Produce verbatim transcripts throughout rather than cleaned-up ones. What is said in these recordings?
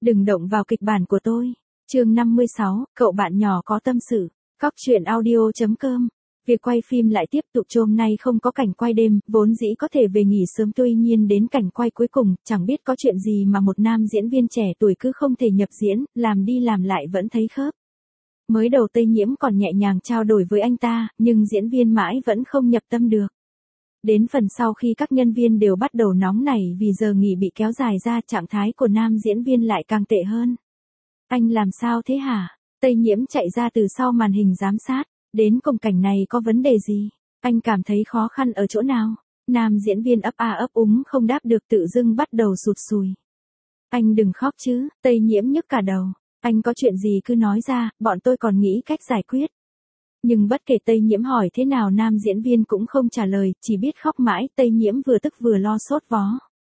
Đừng động vào kịch bản của tôi. Chương năm mươi sáu, cậu bạn nhỏ có tâm sự. Cóc truyện audio chấm com. Việc quay phim lại tiếp tục, hôm nay không có cảnh quay đêm, vốn dĩ có thể về nghỉ sớm, tuy nhiên đến cảnh quay cuối cùng, chẳng biết có chuyện gì mà một nam diễn viên trẻ tuổi cứ không thể nhập diễn, làm đi làm lại vẫn thấy khớp. Mới đầu Tây Nhiễm còn nhẹ nhàng trao đổi với anh ta, nhưng diễn viên mãi vẫn không nhập tâm được. Đến phần sau khi các nhân viên đều bắt đầu nóng nảy vì giờ nghỉ bị kéo dài ra, trạng thái của nam diễn viên lại càng tệ hơn. Anh làm sao thế hả? Tây Nhiễm chạy ra từ sau màn hình giám sát. Đến cùng cảnh này có vấn đề gì? Anh cảm thấy khó khăn ở chỗ nào? Nam diễn viên ấp a ấp úng không đáp được, tự dưng bắt đầu sụt sùi. Anh đừng khóc chứ. Tây Nhiễm nhức cả đầu. Anh có chuyện gì cứ nói ra, bọn tôi còn nghĩ cách giải quyết. Nhưng bất kể Tây Nhiễm hỏi thế nào, nam diễn viên cũng không trả lời, chỉ biết khóc mãi. Tây Nhiễm vừa tức vừa lo sốt vó.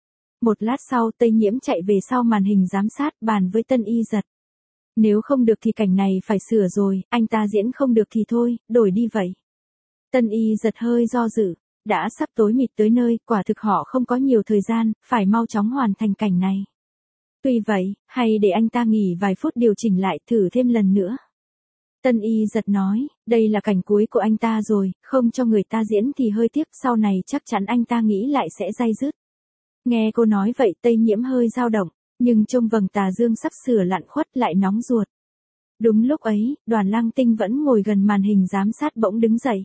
Một lát sau, Tây Nhiễm chạy về sau màn hình giám sát, bàn với Tân Y Giật. Nếu không được thì cảnh này phải sửa rồi, anh ta diễn không được thì thôi, đổi đi vậy. Tân Y Giật hơi do dự, đã sắp tối mịt tới nơi, quả thực họ không có nhiều thời gian, phải mau chóng hoàn thành cảnh này. Tuy vậy, hay để anh ta nghỉ vài phút điều chỉnh lại, thử thêm lần nữa. Tân Y Giật nói, đây là cảnh cuối của anh ta rồi, không cho người ta diễn thì hơi tiếc, sau này chắc chắn anh ta nghĩ lại sẽ day dứt. Nghe cô nói vậy, Tây Nhiễm hơi dao động. Nhưng trông vầng tà dương sắp sửa lặn khuất lại nóng ruột. Đúng lúc ấy, Đoàn Lăng Tinh vẫn ngồi gần màn hình giám sát bỗng đứng dậy.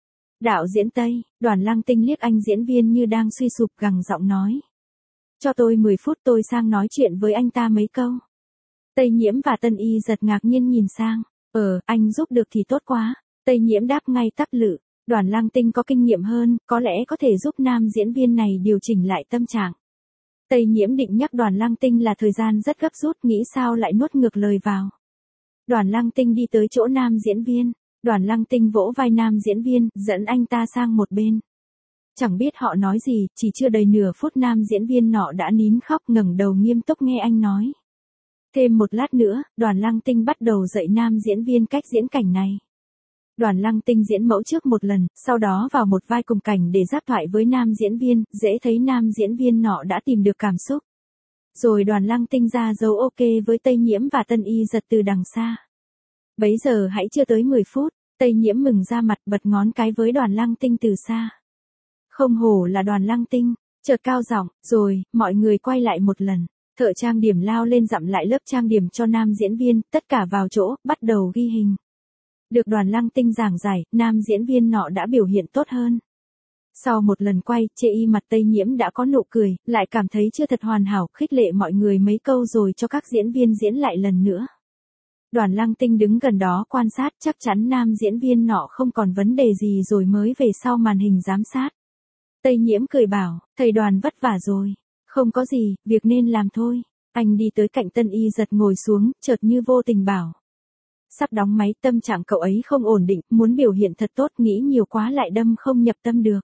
Đạo diễn Tây, Đoàn Lăng Tinh liếc anh diễn viên như đang suy sụp, gằn giọng nói. Cho tôi mười phút, tôi sang nói chuyện với anh ta mấy câu. Tây Nhiễm và Tân Y Giật ngạc nhiên nhìn sang. Ờ, anh giúp được thì tốt quá. Tây Nhiễm đáp ngay tắp lự. Đoàn Lăng Tinh có kinh nghiệm hơn, có lẽ có thể giúp nam diễn viên này điều chỉnh lại tâm trạng. Tây Nhiễm định nhắc Đoàn Lăng Tinh là thời gian rất gấp rút, nghĩ sao lại nuốt ngược lời vào. Đoàn Lăng Tinh đi tới chỗ nam diễn viên. Đoàn Lăng Tinh vỗ vai nam diễn viên, dẫn anh ta sang một bên. Chẳng biết họ nói gì, chỉ chưa đầy nửa phút nam diễn viên nọ đã nín khóc, ngẩng đầu nghiêm túc nghe anh nói. Thêm một lát nữa, Đoàn Lăng Tinh bắt đầu dạy nam diễn viên cách diễn cảnh này. Đoàn Lăng Tinh diễn mẫu trước một lần, sau đó vào một vai cùng cảnh để giáp thoại với nam diễn viên, dễ thấy nam diễn viên nọ đã tìm được cảm xúc. Rồi Đoàn Lăng Tinh ra dấu ok với Tây Nhiễm và Tân Y Giật từ đằng xa. Bấy giờ hãy chưa tới mười phút, Tây Nhiễm mừng ra mặt, bật ngón cái với Đoàn Lăng Tinh từ xa. Không hổ là Đoàn Lăng Tinh, chợt cao giọng, rồi, mọi người quay lại một lần. Thợ trang điểm lao lên dặm lại lớp trang điểm cho nam diễn viên, tất cả vào chỗ, bắt đầu ghi hình. Được Đoàn Lăng Tinh giảng giải, nam diễn viên nọ đã biểu hiện tốt hơn. Sau một lần quay, chê y mặt Tây Nhiễm đã có nụ cười, lại cảm thấy chưa thật hoàn hảo, khích lệ mọi người mấy câu rồi cho các diễn viên diễn lại lần nữa. Đoàn Lăng Tinh đứng gần đó quan sát, chắc chắn nam diễn viên nọ không còn vấn đề gì rồi mới về sau màn hình giám sát. Tây Nhiễm cười bảo, thầy Đoàn vất vả rồi. Không có gì, việc nên làm thôi. Anh đi tới cạnh Tân Y Giật ngồi xuống, chợt như vô tình bảo. Sắp đóng máy, tâm trạng cậu ấy không ổn định, muốn biểu hiện thật tốt, nghĩ nhiều quá lại đâm không nhập tâm được.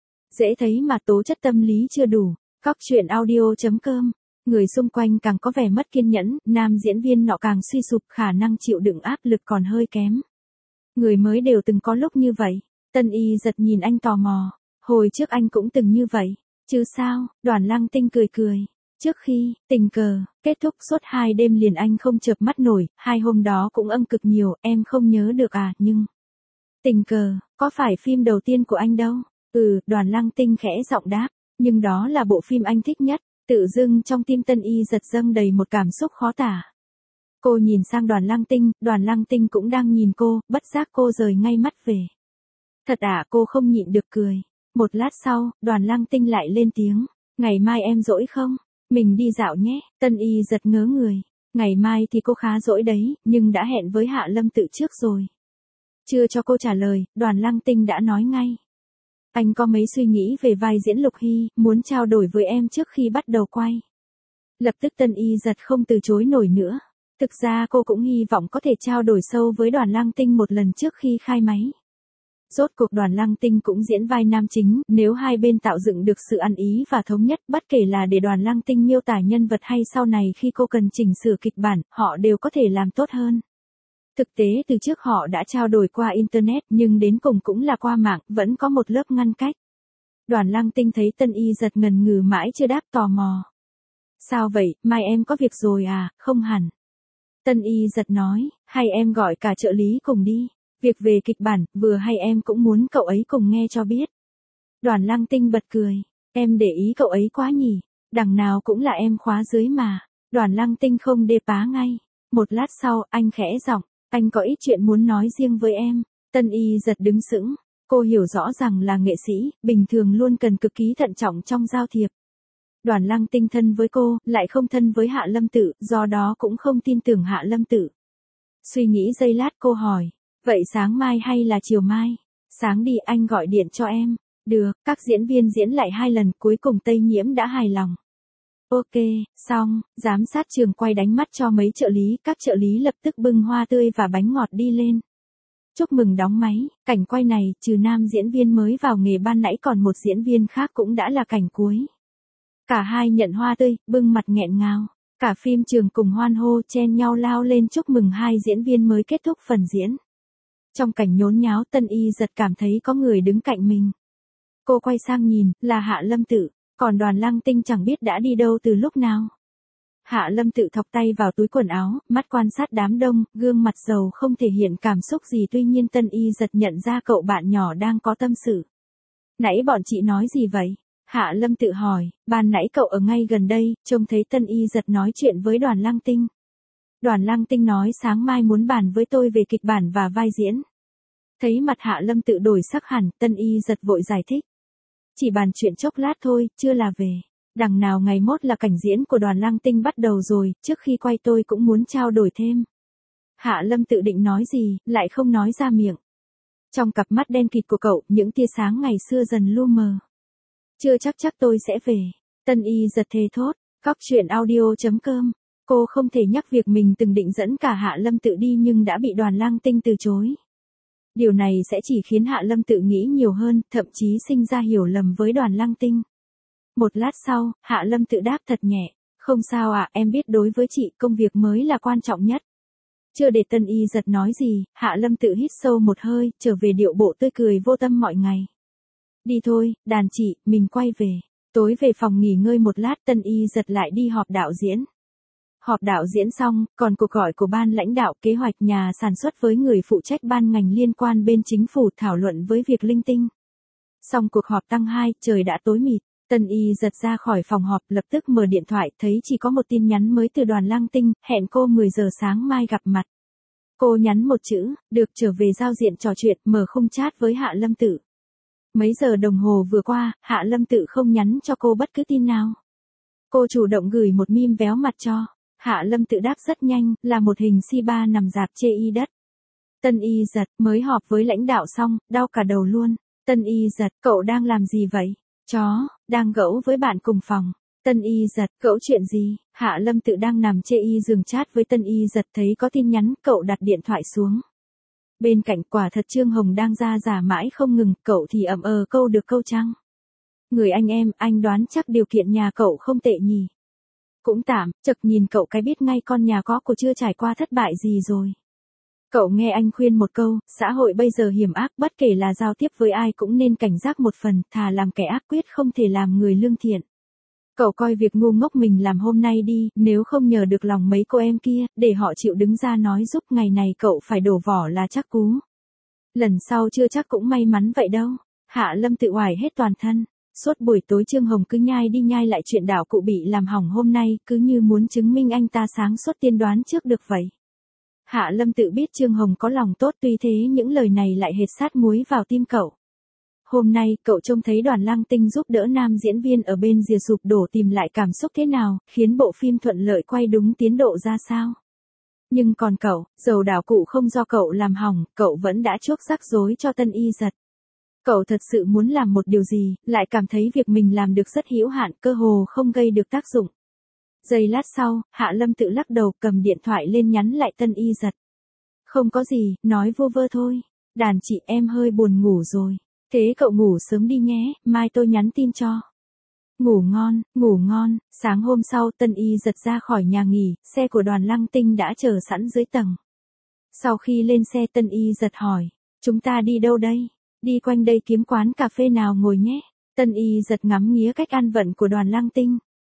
Dễ thấy mà tố chất tâm lý chưa đủ. Cóc truyện audio chấm com. Người xung quanh càng có vẻ mất kiên nhẫn, nam diễn viên nọ càng suy sụp, khả năng chịu đựng áp lực còn hơi kém. Người mới đều từng có lúc như vậy. Tân Y Giật nhìn anh tò mò. Hồi trước anh cũng từng như vậy. Chứ sao? Đoàn Lăng Tinh cười cười. Trước khi, tình cờ, kết thúc suốt hai đêm liền anh không chợp mắt nổi, hai hôm đó cũng âm cực nhiều, em không nhớ được à, nhưng... Tình cờ, có phải phim đầu tiên của anh đâu? Ừ, Đoàn Lăng Tinh khẽ giọng đáp, nhưng đó là bộ phim anh thích nhất, tự dưng trong tim Tân Y Giật dâng đầy một cảm xúc khó tả. Cô nhìn sang Đoàn Lăng Tinh, Đoàn Lăng Tinh cũng đang nhìn cô, bất giác cô rời ngay mắt về. Thật à, cô không nhịn được cười. Một lát sau, Đoàn Lăng Tinh lại lên tiếng, ngày mai em rỗi không? Mình đi dạo nhé. Tân Y Giật ngớ người. Ngày mai thì cô khá rỗi đấy, nhưng đã hẹn với Hạ Lâm Tự trước rồi. Chưa cho cô trả lời, Đoàn Lăng Tinh đã nói ngay. Anh có mấy suy nghĩ về vai diễn Lục Hy, muốn trao đổi với em trước khi bắt đầu quay. Lập tức Tân Y Giật không từ chối nổi nữa. Thực ra cô cũng hy vọng có thể trao đổi sâu với Đoàn Lăng Tinh một lần trước khi khai máy. Rốt cuộc Đoàn Lăng Tinh cũng diễn vai nam chính, nếu hai bên tạo dựng được sự ăn ý và thống nhất, bất kể là để Đoàn Lăng Tinh miêu tả nhân vật hay sau này khi cô cần chỉnh sửa kịch bản, họ đều có thể làm tốt hơn. Thực tế từ trước họ đã trao đổi qua Internet, nhưng đến cùng cũng là qua mạng, vẫn có một lớp ngăn cách. Đoàn Lăng Tinh thấy Tân Y Giật ngần ngừ mãi chưa đáp, tò mò. Sao vậy, mai em có việc rồi à, không hẳn. Tân Y giật nói, hay em gọi cả trợ lý cùng đi. Việc về kịch bản, vừa hay em cũng muốn cậu ấy cùng nghe cho biết. Đoàn Lăng Tinh bật cười, em để ý cậu ấy quá nhỉ, đằng nào cũng là em khóa dưới mà. Đoàn Lăng Tinh không đê pá ngay. Một lát sau, anh khẽ giọng, anh có ít chuyện muốn nói riêng với em. Tân Y giật đứng sững, cô hiểu rõ rằng là nghệ sĩ, bình thường luôn cần cực kỳ thận trọng trong giao thiệp. Đoàn Lăng Tinh thân với cô, lại không thân với Hạ Lâm Tự, do đó cũng không tin tưởng Hạ Lâm Tự. Suy nghĩ giây lát cô hỏi, vậy sáng mai hay là chiều mai? Sáng đi, anh gọi điện cho em. Được, các diễn viên diễn lại hai lần, cuối cùng Tây Nhiễm đã hài lòng. Ok, xong, giám sát trường quay đánh mắt cho mấy trợ lý, các trợ lý lập tức bưng hoa tươi và bánh ngọt đi lên. Chúc mừng đóng máy, cảnh quay này, trừ nam diễn viên mới vào nghề ban nãy còn một diễn viên khác cũng đã là cảnh cuối. Cả hai nhận hoa tươi, bưng mặt nghẹn ngào. Cả phim trường cùng hoan hô chen nhau lao lên chúc mừng hai diễn viên mới kết thúc phần diễn. Trong cảnh nhốn nháo, Tân Y giật cảm thấy có người đứng cạnh mình. Cô quay sang nhìn, là Hạ Lâm Tự, còn Đoàn Lăng Tinh chẳng biết đã đi đâu từ lúc nào. Hạ Lâm Tự thọc tay vào túi quần áo, mắt quan sát đám đông, gương mặt giàu không thể hiện cảm xúc gì, tuy nhiên Tân Y giật nhận ra cậu bạn nhỏ đang có tâm sự. Nãy bọn chị nói gì vậy? Hạ Lâm Tự hỏi, ban nãy cậu ở ngay gần đây, trông thấy Tân Y giật nói chuyện với Đoàn Lăng Tinh. Đoàn Lăng Tinh nói sáng mai muốn bàn với tôi về kịch bản và vai diễn. Thấy mặt Hạ Lâm Tự đổi sắc hẳn, Tân Y giật vội giải thích. Chỉ bàn chuyện chốc lát thôi, chưa là về. Đằng nào ngày mốt là cảnh diễn của Đoàn Lăng Tinh bắt đầu rồi, trước khi quay tôi cũng muốn trao đổi thêm. Hạ Lâm Tự định nói gì, lại không nói ra miệng. Trong cặp mắt đen kịt của cậu, những tia sáng ngày xưa dần lu mờ. Chưa chắc chắc tôi sẽ về. Tân Y giật thề thốt, Cóc truyện audio chấm com. Cô không thể nhắc việc mình từng định dẫn cả Hạ Lâm Tự đi nhưng đã bị Đoàn Lăng Tinh từ chối. Điều này sẽ chỉ khiến Hạ Lâm Tự nghĩ nhiều hơn, thậm chí sinh ra hiểu lầm với Đoàn Lăng Tinh. Một lát sau, Hạ Lâm Tự đáp thật nhẹ, không sao ạ, à, em biết đối với chị công việc mới là quan trọng nhất. Chưa để Tân Y giật nói gì, Hạ Lâm Tự hít sâu một hơi, trở về điệu bộ tươi cười vô tâm mọi ngày. Đi thôi, đàn chị, mình quay về. Tối về phòng nghỉ ngơi một lát, Tân Y giật lại đi họp đạo diễn. Họp đạo diễn xong, còn cuộc gọi của ban lãnh đạo kế hoạch nhà sản xuất với người phụ trách ban ngành liên quan bên chính phủ thảo luận với việc linh tinh. Xong cuộc họp tăng hai, trời đã tối mịt, Tân Y giật ra khỏi phòng họp lập tức mở điện thoại thấy chỉ có một tin nhắn mới từ Đoàn Lăng Tinh, hẹn cô mười giờ sáng mai gặp mặt. Cô nhắn một chữ, được trở về giao diện trò chuyện, mở khung chat với Hạ Lâm Tự. Mấy giờ đồng hồ vừa qua, Hạ Lâm Tự không nhắn cho cô bất cứ tin nào. Cô chủ động gửi một meme véo mặt cho. Hạ Lâm Tự đáp rất nhanh, là một hình xê ba nằm rạp chê y đất. Tân Y giật, mới họp với lãnh đạo xong, đau cả đầu luôn. Tân Y giật, cậu đang làm gì vậy? Chó, đang gẫu với bạn cùng phòng. Tân Y giật, gẫu chuyện gì? Hạ Lâm Tự đang nằm chê y giường chat với Tân Y giật thấy có tin nhắn, cậu đặt điện thoại xuống. Bên cạnh quả thật Trương Hồng đang ra giả mãi không ngừng, cậu thì ậm ờ câu được câu trăng. Người anh em, anh đoán chắc điều kiện nhà cậu không tệ nhỉ. Cũng tạm, chợt nhìn cậu cái biết ngay con nhà có của chưa trải qua thất bại gì rồi. Cậu nghe anh khuyên một câu, xã hội bây giờ hiểm ác, bất kể là giao tiếp với ai cũng nên cảnh giác một phần, thà làm kẻ ác quyết không thể làm người lương thiện. Cậu coi việc ngu ngốc mình làm hôm nay đi, nếu không nhờ được lòng mấy cô em kia, để họ chịu đứng ra nói giúp, ngày này cậu phải đổ vỏ là chắc cú. Lần sau chưa chắc cũng may mắn vậy đâu. Hạ Lâm Tự oải hết toàn thân. Suốt buổi tối Trương Hồng cứ nhai đi nhai lại chuyện đảo cụ bị làm hỏng hôm nay, cứ như muốn chứng minh anh ta sáng suốt tiên đoán trước được vậy. Hạ Lâm Tự biết Trương Hồng có lòng tốt, tuy thế những lời này lại hệt sát muối vào tim cậu. Hôm nay, cậu trông thấy Đoàn Lăng Tinh giúp đỡ nam diễn viên ở bên rìa sụp đổ tìm lại cảm xúc thế nào, khiến bộ phim thuận lợi quay đúng tiến độ ra sao. Nhưng còn cậu, dầu đảo cụ không do cậu làm hỏng, cậu vẫn đã chuốc rắc rối cho Tân Y giật. Cậu thật sự muốn làm một điều gì, lại cảm thấy việc mình làm được rất hữu hạn, cơ hồ không gây được tác dụng. Giây lát sau, Hạ Lâm Tự lắc đầu cầm điện thoại lên nhắn lại Tân Y giật. Không có gì, nói vô vơ thôi. Đàn chị em hơi buồn ngủ rồi. Thế cậu ngủ sớm đi nhé, mai tôi nhắn tin cho. Ngủ ngon, ngủ ngon. Sáng hôm sau Tân Y giật ra khỏi nhà nghỉ, xe của Đoàn Lăng Tinh đã chờ sẵn dưới tầng. Sau khi lên xe Tân Y giật hỏi, chúng ta đi đâu đây? Đi quanh đây kiếm quán cà phê nào ngồi nhé. Tân Y giật ngắm nghía cách ăn vận của Đoàn Lăng Tinh.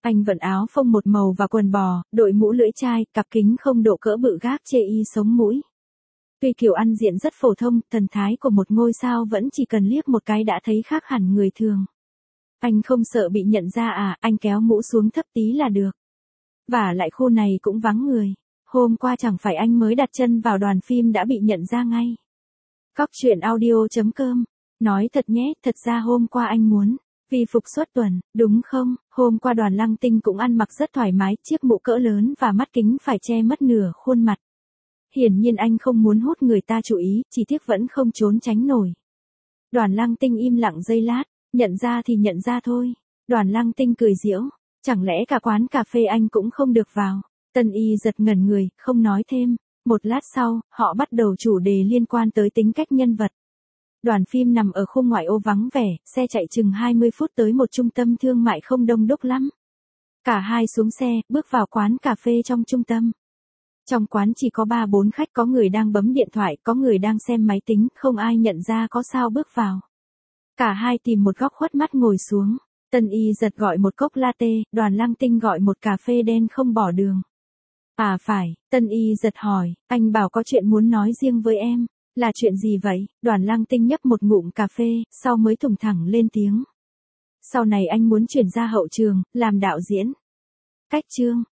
Anh vận áo phông một màu và quần bò, đội mũ lưỡi chai, cặp kính không độ cỡ bự gác chê y sống mũi. Tuy kiểu ăn diện rất phổ thông, thần thái của một ngôi sao vẫn chỉ cần liếc một cái đã thấy khác hẳn người thường. Anh không sợ bị nhận ra à, anh kéo mũ xuống thấp tí là được. Và lại khu này cũng vắng người. Hôm qua chẳng phải anh mới đặt chân vào đoàn phim đã bị nhận ra ngay. Cóc truyện audio chấm com. Nói thật nhé, thật ra hôm qua anh muốn vì phục suốt tuần, đúng không? Hôm qua Đoàn Lăng Tinh cũng ăn mặc rất thoải mái, chiếc mũ cỡ lớn và mắt kính phải che mất nửa khuôn mặt. Hiển nhiên anh không muốn hút người ta chú ý, chỉ tiếc vẫn không trốn tránh nổi. Đoàn Lăng Tinh im lặng giây lát, nhận ra thì nhận ra thôi. Đoàn Lăng Tinh cười giễu, chẳng lẽ cả quán cà phê anh cũng không được vào? Tân Y giật ngẩn người, không nói thêm. Một lát sau, họ bắt đầu chủ đề liên quan tới tính cách nhân vật. Đoàn phim nằm ở khu ngoại ô vắng vẻ, xe chạy chừng hai mươi phút tới một trung tâm thương mại không đông đúc lắm. Cả hai xuống xe, bước vào quán cà phê trong trung tâm. Trong quán chỉ có ba bốn khách, có người đang bấm điện thoại, có người đang xem máy tính, không ai nhận ra có sao bước vào. Cả hai tìm một góc khuất mắt ngồi xuống. Tân Y giật gọi một cốc latte, Đoàn Lăng Tinh gọi một cà phê đen không bỏ đường. À phải, Tân Y giật hỏi, anh bảo có chuyện muốn nói riêng với em. Là chuyện gì vậy? Đoàn Lăng Tinh nhấp một ngụm cà phê, sau mới thủng thẳng lên tiếng. Sau này anh muốn chuyển ra hậu trường, làm đạo diễn. Cách chương.